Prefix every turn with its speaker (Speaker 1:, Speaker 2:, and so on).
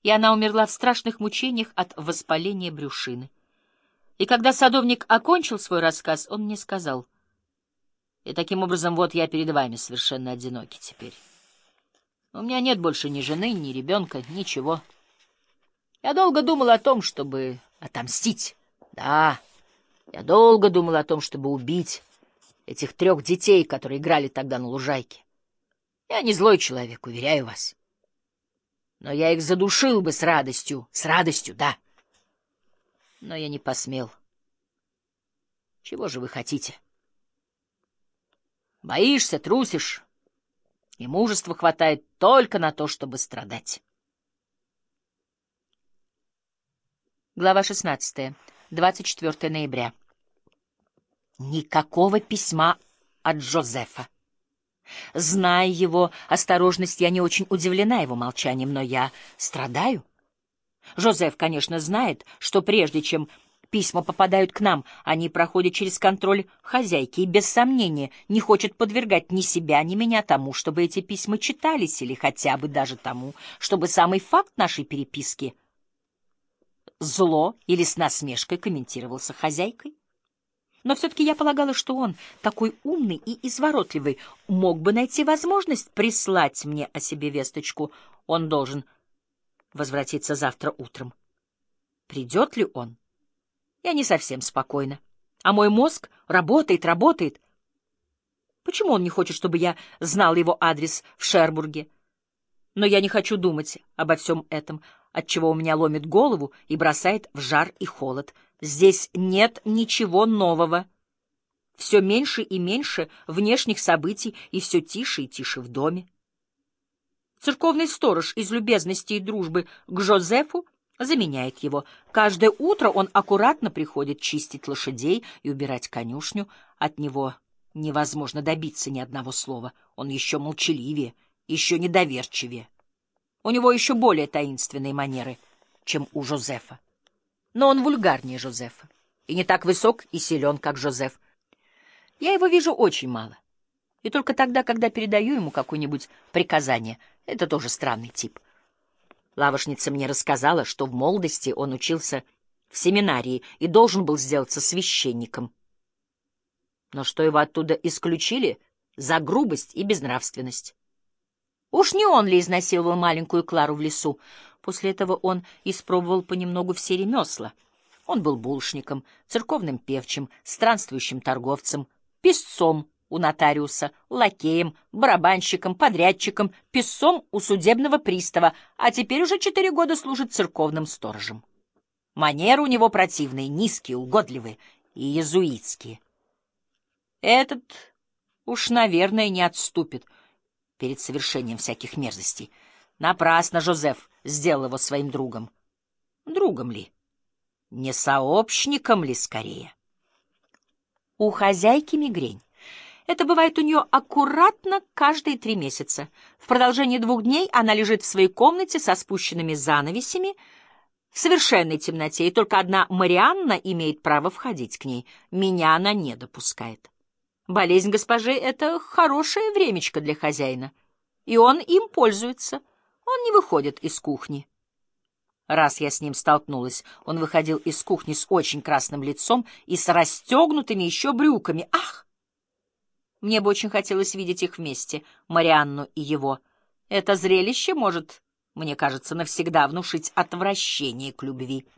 Speaker 1: и она умерла в страшных мучениях от воспаления брюшины. И когда садовник окончил свой рассказ, он мне сказал: «И таким образом вот я перед вами совершенно одинокий теперь. У меня нет больше ни жены, ни ребенка, ничего. Я долго думал о том, чтобы отомстить. Да, я долго думал о том, чтобы убить этих 3 детей, которые играли тогда на лужайке. Я не злой человек, уверяю вас. Но я их задушил бы с радостью, да. Но я не посмел. Чего же вы хотите? Боишься, трусишь, и мужества хватает только на то, чтобы страдать».
Speaker 2: Глава 16. 24 ноября. Никакого письма от Джозефа. Зная его осторожность, я не очень удивлена его молчанием, но я страдаю. Жозеф, конечно, знает, что прежде чем письма попадают к нам, они проходят через контроль хозяйки и, без сомнения, не хочет подвергать ни себя, ни меня тому, чтобы эти письма читались, или хотя бы даже тому, чтобы самый факт нашей переписки зло или с насмешкой комментировался хозяйкой. Но все-таки я полагала, что он, такой умный и изворотливый, мог бы найти возможность прислать мне о себе весточку. Он должен возвратиться завтра утром. Придет ли он? Я не совсем спокойна. А мой мозг работает. Почему он не хочет, чтобы я знал его адрес в Шербурге? Но я не хочу думать обо всем этом, отчего у меня ломит голову и бросает в жар и холод. Здесь нет ничего нового. Все меньше и меньше внешних событий, и все тише и тише в доме. Церковный сторож из любезности и дружбы к Жозефу заменяет его. Каждое утро он аккуратно приходит чистить лошадей и убирать конюшню. От него невозможно добиться ни одного слова. Он еще молчаливее, еще недоверчивее. У него еще более таинственные манеры, чем у Жозефа. Но он вульгарнее Жозефа и не так высок и силен, как Жозеф. Я его вижу очень мало. И только тогда, когда передаю ему какое-нибудь приказание. Это тоже странный тип. Лавошница мне рассказала, что в молодости он учился в семинарии и должен был сделаться священником. Но что его оттуда исключили за грубость и безнравственность. Уж не он ли изнасиловал маленькую Клару в лесу? После этого он испробовал понемногу все ремесла. Он был булочником, церковным певчим, странствующим торговцем, писцом у нотариуса, лакеем, барабанщиком, подрядчиком, писцом у судебного пристава, а теперь уже 4 года служит церковным сторожем. Манеры у него противные, низкие, угодливые и иезуитские. Этот уж, наверное, не отступит перед совершением всяких мерзостей. Напрасно Жозеф сделал его своим другом. Другом ли? Не сообщником ли скорее? У хозяйки мигрень. Это бывает у нее аккуратно каждые 3 месяца. В продолжении 2 дней она лежит в своей комнате со спущенными занавесями в совершенной темноте, и только одна Марианна имеет право входить к ней. Меня она не допускает. Болезнь госпожи — это хорошее времечко для хозяина, и он им пользуется. Он не выходит из кухни. Раз я с ним столкнулась, он выходил из кухни с очень красным лицом и с расстегнутыми еще брюками. Ах! Мне бы очень хотелось видеть их вместе, Марианну и его. Это зрелище может, мне кажется, навсегда внушить отвращение к любви.